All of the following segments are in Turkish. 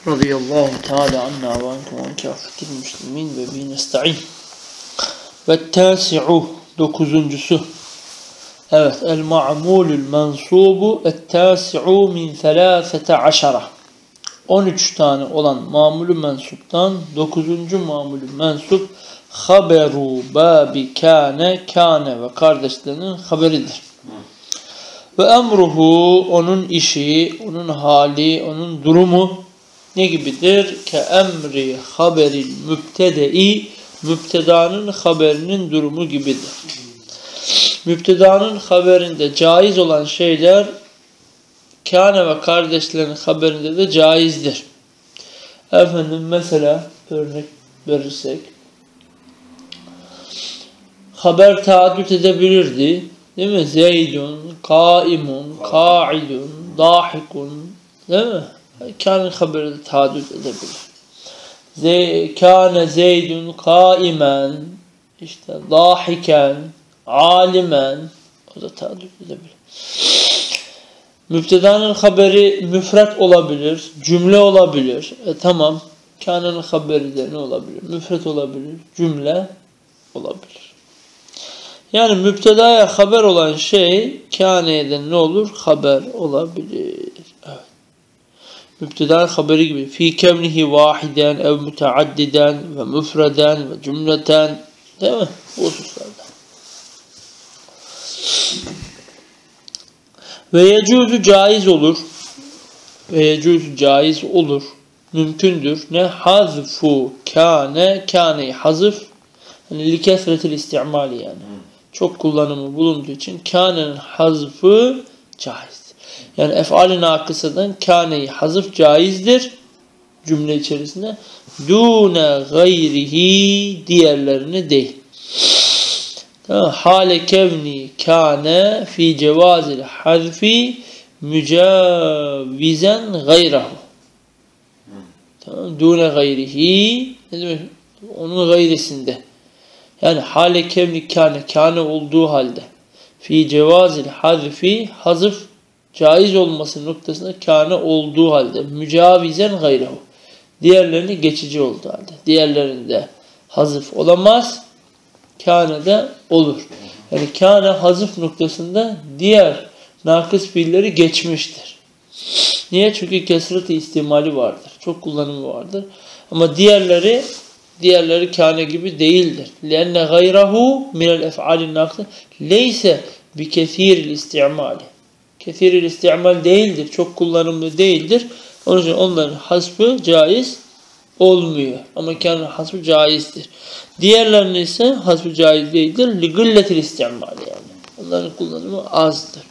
Radıyallahu Teala anna ve ankum an kâfetil müslimin ve bi nesta'in. Ve tâsi'u dokuzuncusu. Evet, el ma'mulul mensubu et tâsi'u min 13. 13 tane olan mamulü mensuptan 9. mamulü mensup haberu babi kâne ve kardeşlerinin haberidir. Ve emruhu onun işi, onun hali, onun durumu ne gibidir? Ke emri haberil mübtedei mübtedanın haberinin durumu gibidir. Mübtedanın haberinde caiz olan şeyler kâne ve kardeşlerinin haberinde de caizdir. Efendim mesela örnek verirsek haber taaddüt edebilirdi. Değil mi? Zeydun, kaimun, kaidun, dahikun. Değil mi? Kâne haberi de taaddüt edebilir. Kâne zeydun kaimen, işte dahiken, alimen, o da taaddüt edebilir. Mübtedanın haberi müfret olabilir, cümle olabilir. Tamam. Kâne'nin haberi de ne olabilir? Müfret olabilir, cümle olabilir. Yani mübtedaya haber olan şey kâne'ye de ne olur? Haber olabilir. Evet. Mübteda'nın haberi gibi. Fî kevnihi vâhiden ev müteaddiden ve müfreden ve cümleten. Değil mi? Bu hususlarda. Ve yecuzu caiz olur. Ve yecuzu caiz olur. Mümkündür. Ne? Hazfu kâneyi hazıf. Yani likesretil istimali yani. Çok kullanımı bulunduğu için kânenin hazfı caiz. Yani ef'al-i nakısadan kâneyi hazıf caizdir. Cümle içerisinde. Dûne gayrihi diğerlerini değil. Hale kevni kâne fi cevazil hazfi mücavizen gayrahu. Tamam. Dûne gayrihi ne demek? Onun gayrisinde. Yani hale kevni kâne olduğu halde fi cevazil hazfi hazıf caiz olması noktasında kâne olduğu halde mücavizen gayrahu. Diğerlerini geçici olduğu halde. Diğerlerinde hazıf olamaz. Kâne'de olur. Yani kâne hazıf noktasında diğer nakıs fiilleri geçmiştir. Niye? Çünkü kesret-i istimali vardır. Çok kullanımı vardır. Ama diğerleri kâne gibi değildir. لَاَنَّ غَيْرَهُ مِنَ الْاَفْعَالِ النَّاقِسِ لَيْسَ بِكَثِيرِ الْاِسْتِعْمَالِ Kethir-i istimal değildir. Çok kullanımlı değildir. Onun için onların hasbı caiz olmuyor. Ama kâne hasbı caizdir. Diğerlerinin ise hasbı caiz değildir. لِغِلَّةِ الْاِسْتِعْمَالِ yani. Onların kullanımı azdır.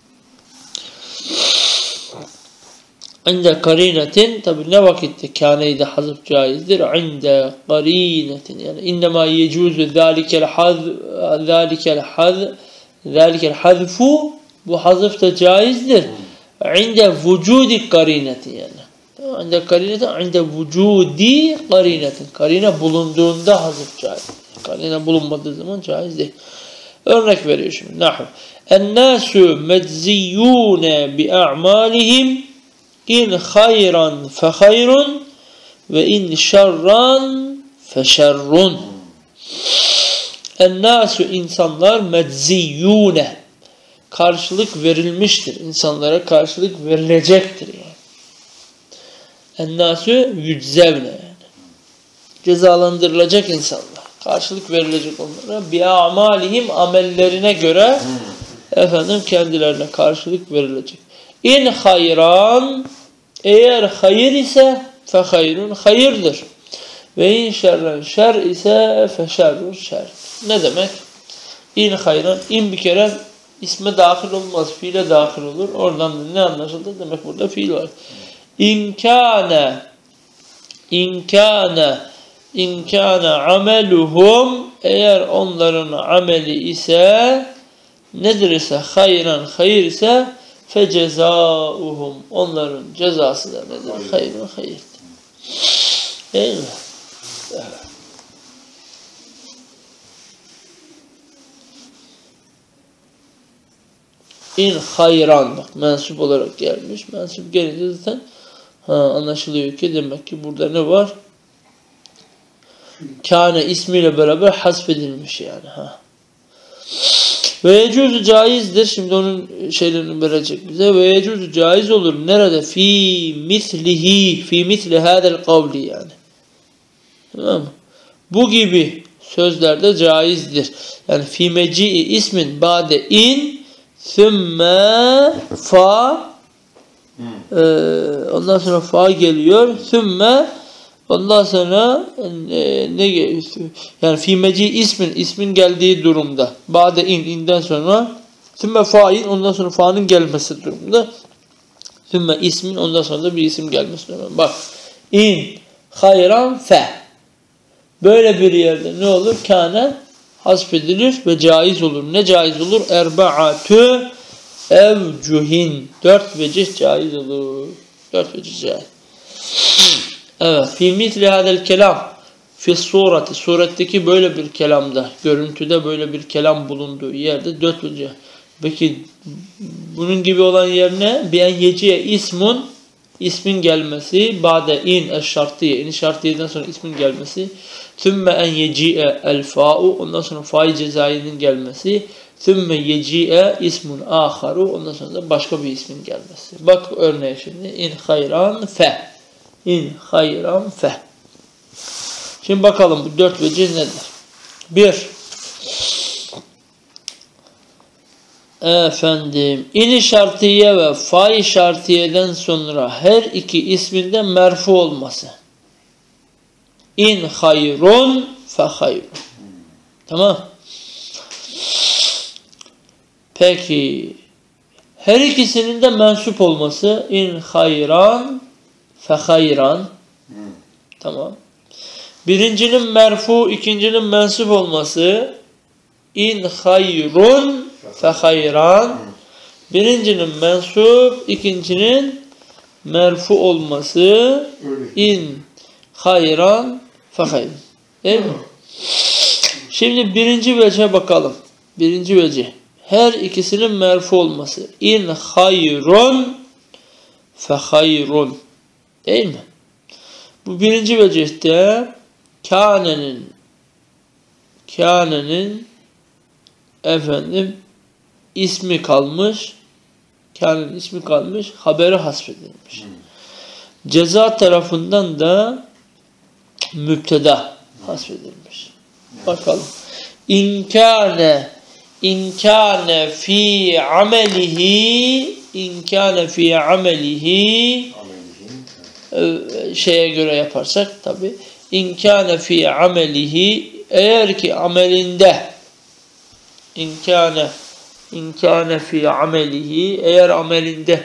İnde karinetin tabi ne vakitte kâneyi de hazıf caizdir. İnde karinetin yani innema yecuzu zâlikel hazfu bu hazıf da caizdir. İnde vücudi karinetin yani. İnde karinetin inde vücudi karinetin. Karine bulunduğunda hazıf caiz. Karine bulunmadığı zaman caiz değil. Örnek veriyor şimdi. Nahu. En-nâsü medziyûne bi'a'mâlihim İn hayran fe hayrun ve in şerran fe şerrun. En-nâsü insanlar medziyûne karşılık verilmiştir. İnsanlara karşılık verilecektir yani. En-nâsü yüczevne yani. Cezalandırılacak insanlar. Karşılık verilecek onlara. Bi'amalihim amellerine göre kendilerine karşılık verilecek. İn hayran eğer hayır ise fe hayrun hayırdır. Ve in şerren şer ise fe şerrun şer. Ne demek? İn hayran in bir kere isme dahil olmaz. Fiile dahil olur. Oradan da ne anlaşıldı? Demek burada fiil var. İn kâne ameluhum eğer onların ameli ise nedir ise hayran hayır ise fecezâuhum onların cezası da nedir? Hayrun hayırdır. Değil mi? Evet. İn hayran bak mensup olarak gelmiş. Mensup gelince zaten Anlaşılıyor ki demek ki burada ne var? Kâne ismiyle beraber hasfedilmiş yani. Ve yecuzu caizdir. Şimdi onun şeylerini verecek bize. Ve yecuzu caiz olur. Nerede? Fi misli hadel kavli yani. Tamam mı? Bu gibi sözlerde caizdir. Yani fi meci'i ismin ba'de in thümme fa ondan sonra fa geliyor. Thümme ondan sonra ne yani fi meci ismin geldiği durumda. Ba'de inden sonra thümme fa'in ondan sonra fa'nın gelmesi durumunda. Thümme ismin ondan sonra da bir isim gelmesi durumunda. Bak in hayran fe. Böyle bir yerde ne olur? Kâne hasfedilir ve caiz olur. Ne caiz olur? Erba'atü evcuhin. 4 vecih caiz olur. 4 vecih caiz. Evet. Fi misli hadel kelam. Fi surati. Suretteki böyle bir kelamda. Görüntüde böyle bir kelam bulunduğu yerde 4 vecih. Peki bunun gibi olan yer ne? Bi'en yeciye ismun. İsmin gelmesi. Ba'de in eşşartiye. İn şartiyeden sonra ismin gelmesi. Thümme en yeci'e el fa'u. Ondan sonra fa'i cezayenin gelmesi. Thümme yeci'e ismun aharu. Ondan sonra da başka bir ismin gelmesi. Bak örneğe şimdi. İn hayran fe. İn hayran fe. Şimdi bakalım bu 4 vecih nedir? 1. İn-i şartiye ve fa-i şartiyeden sonra her iki isminde merfu olması. İn hayrun fe hayrun. Tamam. Peki her ikisinin de mensup olması. İn hayran fe hayran. Tamam. Birincinin merfu, ikincinin mensup olması. İn hayrun fe hayran. Birincinin mensup, ikincinin merfu olması. İn hayran fe hayran. Değil mi? Şimdi birinci vecihe bakalım. Birinci vecih. Her ikisinin merfu olması. İn hayrun fe hayrun. Değil mi? Bu birinci vecihte kânenin ismi kalmış. Kânenin ismi kalmış. Haberi hasfedilmiş. Ceza tarafından da müpteda hasfedilmiş. Bakalım. İn kâne fi amelihi şeye göre yaparsak tabi. İn kâne fi amelihi eğer ki amelinde İn kâne fi amelihi eğer amelinde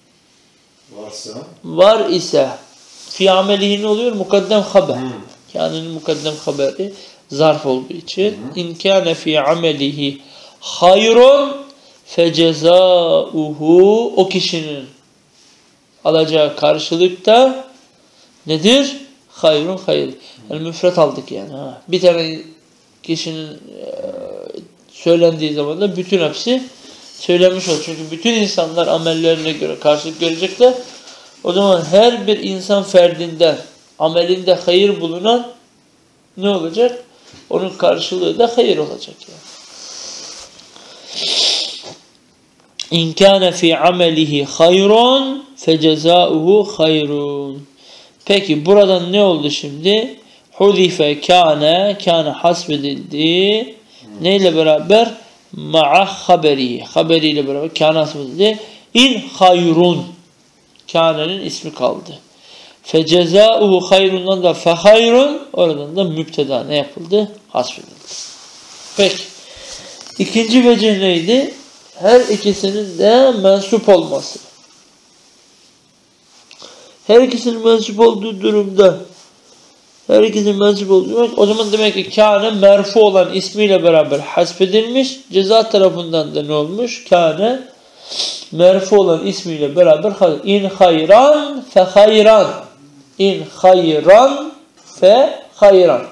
var ise fi amelihi ne oluyor? Mukaddem haber. Kâne'nin mukaddem haberi zarf olduğu için İn kâne fi amelihi hayrun fe cezâuhu o kişinin alacağı karşılıkta nedir? Hayrun hayır. Yani müfret aldık yani. Bir tane kişinin söylendiği zaman da bütün hepsi söylenmiş olur. Çünkü bütün insanlar amellerine göre karşılık görecekler. O zaman her bir insan ferdinden amelinde hayır bulunan ne olacak? Onun karşılığı da hayır olacak yani. İn kâne fi amelihi hayrun fe cezâuhu hayrun. Peki buradan ne oldu şimdi? Huzife kâne hasfedildi. Neyle beraber? Ma'a haberi. Haberiyle beraber kâne hasfedildi. İn hayrun. Kâne'nin ismi kaldı. Fe cezâuhu hayrundan da fe hayrun. Oradan da müpteda ne yapıldı? Hasfedildi. Peki. İkinci vecih neydi? Her ikisinin de mensup olması. Her ikisinin mensup olduğu durumda o zaman demek ki kâne merfu olan ismiyle beraber hasfedilmiş. Ceza tarafından da ne olmuş? Kâne merfu olan ismiyle beraber in hayran fe hayran. İn hayran fe hayran.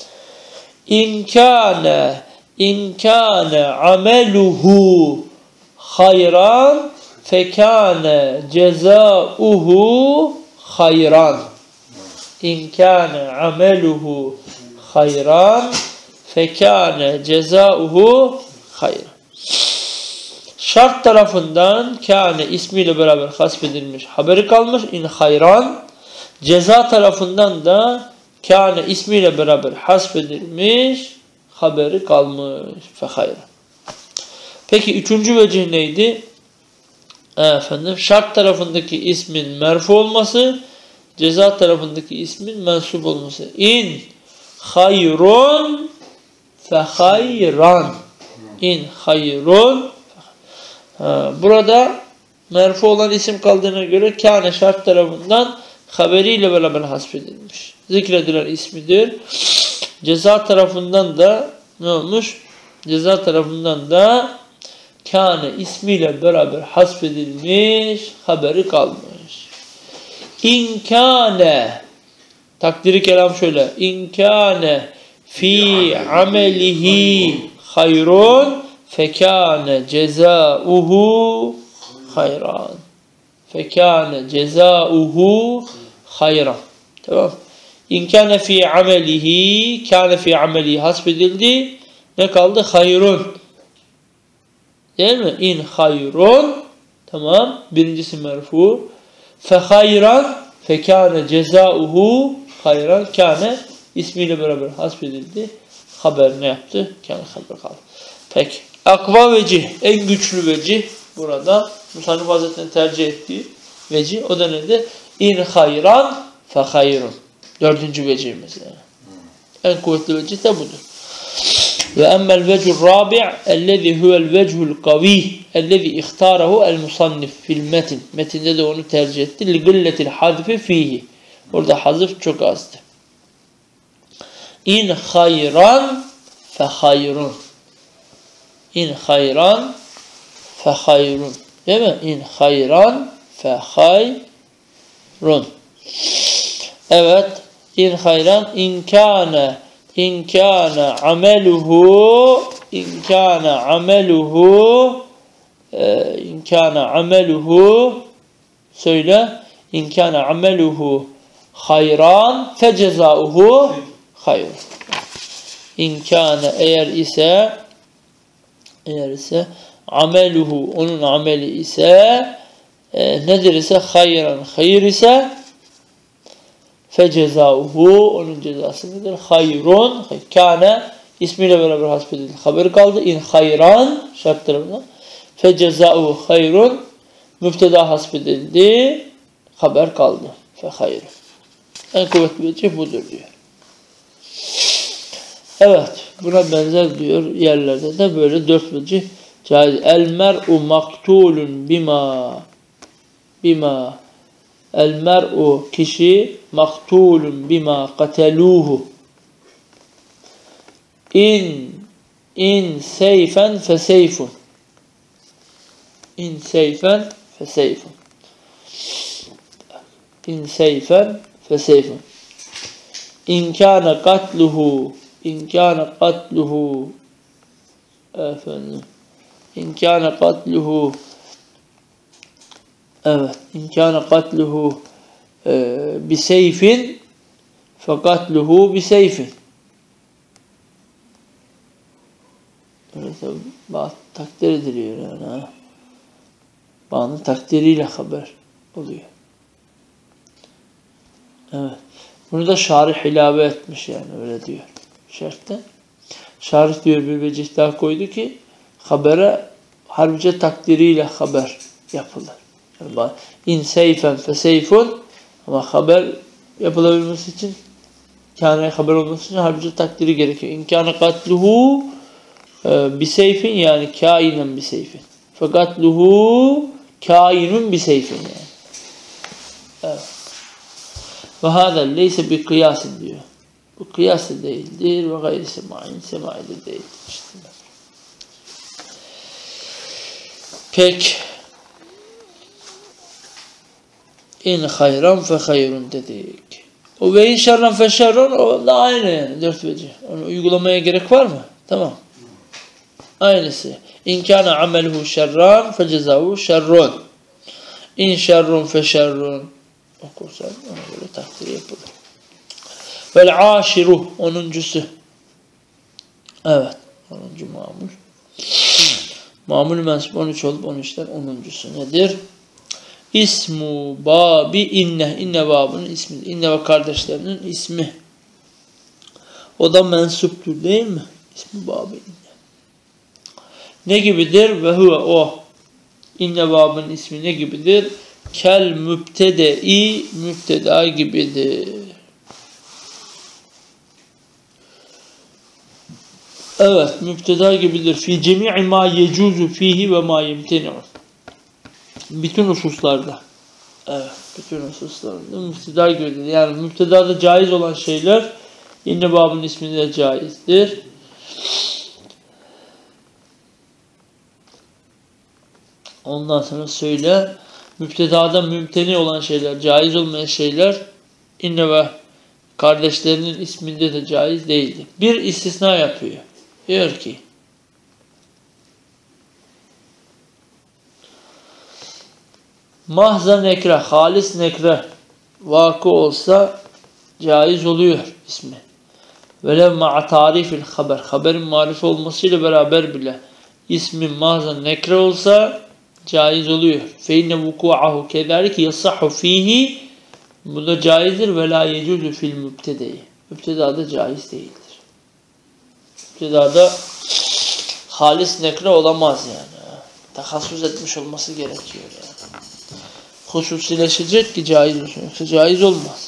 İn kâne ameluhu hayran fekâne cezâuhu hayran. İn kâne ameluhu hayran fekâne cezauhu hayran. Şart tarafından kâne ismiyle beraber hasfedilmiş, haberi kalmış. İn hayran. Ceza tarafından da kâne ismiyle beraber hasfedilmiş, haberi kalmış. Fe hayran. Peki üçüncü vecih neydi? Efendim, şart tarafındaki ismin merfu olması, ceza tarafındaki ismin mensup olması. İn hayrun fe hayran. İn hayrun. Burada merfu olan isim kaldığına göre kâne şart tarafından haberiyle beraber hasfedilmiş. Zikredilen ismidir. Ceza tarafından da ne olmuş? Ceza tarafından da kâne ismiyle beraber hasfedilmiş, haberi kalmış. İnkâne, takdiri kelam şöyle. İnkâne fi amelihi hayrun fekâne cezauhu hayran. Fekâne cezauhu hayran. Tamam. İnkâne fi amelihi, kâne fi amelihi hasfedildi. Ne kaldı? Hayrun. Değil mi? İn hayrun. Tamam. Birincisi merfu. Fe hayran. Fekâne cezauhu hayran. Kâne ismiyle beraber hasfedildi. Haber ne yaptı? Kâne haber kaldı. Peki. Akva vecih. En güçlü vecih. Burada Musannif Hazretleri'nin tercih ettiği vecih. O da nedir? İn hayran fe hayrun. Dördüncü vecihimiz yani. En kuvvetli vecih de budur. Ve emmel vecihur rabi' ellezî huvel vechul kavî ellezî ihtârehu el musannif fil metin. Metinde de onu tercih etti. Li gilletil hadfi fihi. Orada hazf çok azdı. İn hayran fe hayrun. İn hayran fe hayrun. Değil mi? İn hayran fe hayrun. Evet. İn hayran in kâne ameluhu söyle. İn kâne ameluhu hayran fe cezauhu hayrun. İn kâne eğer ise ameluhu onun ameli ise nedir ise hayran hayır ise fe cezauhu onun cezası nedir? Hayrun. Kâne ismiyle beraber hasfedildi. Haber kaldı. İn hayran şartlarından. Fe cezauhu hayrun mübteda hasfedildi. Haber kaldı. Fe hayrun. En kuvvetli vecih budur diyor. Evet. Buna benzer diyor yerlerde de böyle dört vecih caiz. El mer'u maktulun bima el mer'u kişi maktulun bima kateluhu in seyfen fe seyfun in seyfen fe seyfun in seyfen fe seyfun in kâne katluhu efendim in kâne katluhu evet in kâne katluhu biseyfin fekatluhu biseyfin. Evet, takdir ediliyor yani. Bağının takdiriyle haber oluyor. Evet. Bunu da şarih ilave etmiş yani öyle diyor. Şerhte. Şarih diyor bir vecih daha koydu ki habere harbice takdiriyle haber yapılır. Yani in seyfen fe seyfun ama haber yapılabilmesi için kâne haber olması için harbice takdiri gerekiyor. İn kâne katluhu biseyfin yani kainen biseyfin. Fekatluhu kainun biseyfin yani. Evet. Ve hâzâ leyse bi kıyasin diyor. Bu kıyas değildir ve gayri semâin semâide değildir. İşte. Pek in hayran fe hayrun dedik. O ve in şerran fe şerrun o da aynı yani. Dört vecih. Onu uygulamaya gerek var mı? Tamam. Aynısı. İn kâne ameluhu şerran fe cezavu şerrun. İn şerrun fe şerrun. okursan ona göre takdir yapılır. Vel aşiru 10'uncusu. Evet. 10. mamul. Mamul mensup 13 olup 13'ten 10'uncusu nedir? İsmu babi inne. İnne babının ismi. İnne ve kardeşlerinin ismi. O da mensuptur değil mi? İsmi babi inne. Ne gibidir? Ve huve o. İnne babının ismi ne gibidir? Kel mübtede-i mübteda gibidir. Evet, mübteda gibidir. Fi cemi'i ma yecuzu fihi ve ma yemteni'u. Bütün hususlarda. Evet, bütün hususlarda mübteda gibidir. Yani mübtedada caiz olan şeyler inne babının isminde caizdir. Ondan sonra söyle, mübtedada mümteni olan şeyler, caiz olmayan şeyler inne ve kardeşlerinin isminde de caiz değildir. Bir istisna yapıyor. Diyor ki mahza nekre, halis nekre vakı olsa caiz oluyor ismi. Velev ma'a tarifil haber, haberin marife olmasıyla beraber bile ismi mahza nekre olsa caiz oluyor. Fe inne vuku'ahu kezalik yasahhu fihi, bu da caizdir ve la yecuzu fil mübtedeyi. Mübtedada caiz değildir. Mübtedada halis nekre olamaz yani. Tahassus etmiş olması gerekiyor yani. Hususileşecek ki caiz olsun. Yoksa caiz olmaz.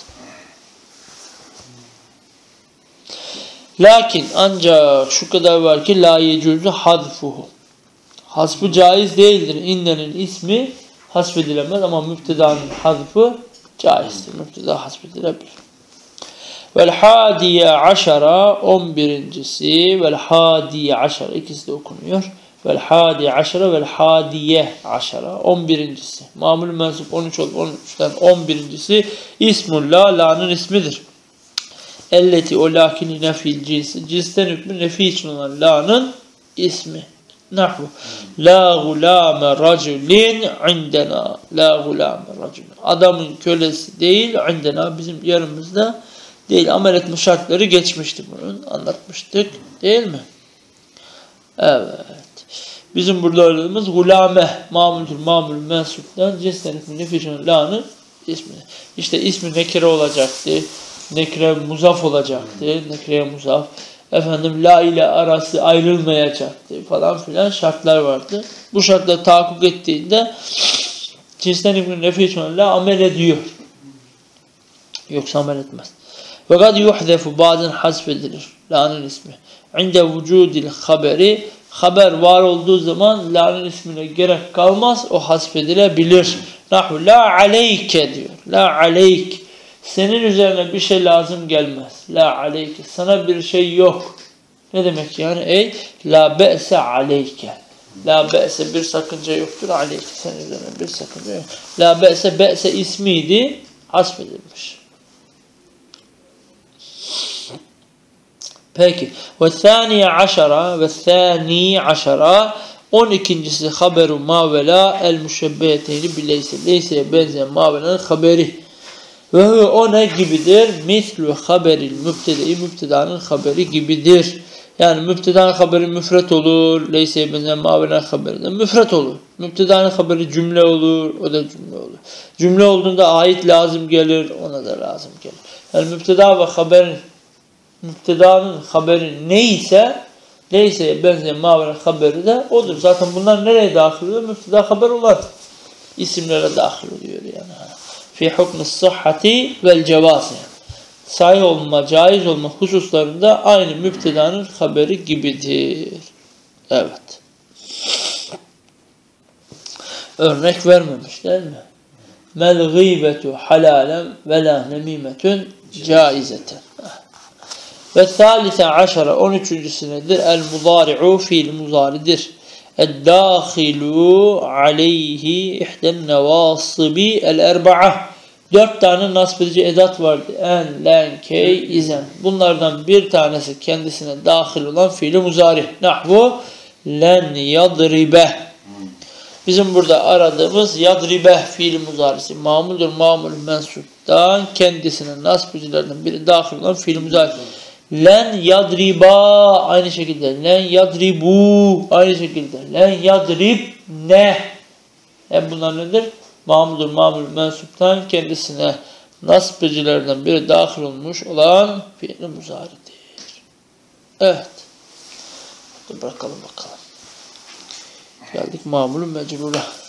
Lakin ancak şu kadar var ki la yecuzu hadfuhu. Hasfı caiz değildir. İnnenin ismi hasfedilemez ama mübtedanın hadfı caizdir. Mübteda hasfedilebilir. Vel hadiye aşara 11'incisi vel hadiye aşara ikisi de okunuyor. Vel hadiye aşara vel hadiye aşara 11'incisi. Mamul mensup 13 olup 13'ten 11'incisi ismul la, la'nın ismidir. Elleti o lakini nefil cinsi. Cinsten hükmü nefi için olan la'nın ismi. Nahvu. La gulame raculin indena. La gulame raculin. Adamın kölesi değil indena, bizim yanımızda değil. Amel etme şartları geçmişti bunun. Anlatmıştık. Değil mi? Evet. Bizim burada aradığımız gulame mamuldur. Mamul mensuptan cinsten hükmü nefi için olan la'nın ismi. İşte ismi nekire olacaktı. Nekre muzaf olacaktı. Nekreye muzaf. Efendim la ile arası ayrılmayacaktı falan filan şartlar vardı. Bu şartlar tahakkuk ettiğinde cinsten hükmü nefi için la amel ediyor. Yoksa amel etmez. Ve kad yuhzefu, bazen hasfedilir la'nın ismi. İnde vücudil haberi, haber var olduğu zaman la'nın ismine gerek kalmaz, o hasfedilebilir. Nahu la aleyke diyor. La aleyk. Senin üzerine bir şey lazım gelmez. La aleyke. Sana bir şey yok. Ne demek yani? Ey la be'se aleyke. La be'se bir sakınca yoktur. Aleyke. Senin üzerine bir sakınca yok. La be'se ismiydi. Hasfedilmiş. Peki. Ve thaniye aşara ve thani aşara 12'incisi haberu ma ve la el müşebbeheteyni bileyse. Leyseye benzeyen ma ve la'nın haberi. Ve o ne gibidir? Mislu haberil mübtede-i, mübtedanın haberi gibidir. Yani mübtedanın haberi müfret olur. Leyseye benzeyen maveler haberi de müfret olur. Mübtedanın haberi cümle olur. O da cümle olur. Cümle olduğunda ait lazım gelir. Ona da lazım gelir. Yani mübteda ve haberin, mübtedanın haberi neyse leyseye benzeyen maveler haberi de odur. Zaten bunlar nereye dahil oluyor? Mübteda haber olan isimlere dahil oluyor yani. Fi hukm-i sıhhati vel cevaz. Sahih olma, caiz olma hususlarında aynı mübtedanın haberi gibidir. Evet. Örnek vermemiş değil mi? Mel gıybetu halalen ve la nemimetun caizeten. Ve thalithe aşara 13'üncüsü nedir? El muzari'u fiil muzaridir. Eddâhilu aleyhi ihden nevâsibi el-erba'a. 4 tane nasb edici edat vardı. En, len, key, izen. Bunlardan bir tanesi kendisine dahil olan fiil-i muzari. Nahvu len yadribe. Bizim burada aradığımız yadribe fiil-i muzarisi. Mamuldur, mamul mensup. mensuptan kendisine nasbıcılarından biri dahil olan fiil muzari. Len yadriba aynı şekilde. Len yadribu aynı şekilde. Len yadrib ne? Hep bunlar nedir? Mamuldur, mamul mensuptan kendisine nasbıcılarından biri dahil olmuş olan fiil muzaridir. Evet. Dur bırakalım bakalım. Geldik mamul mecrura.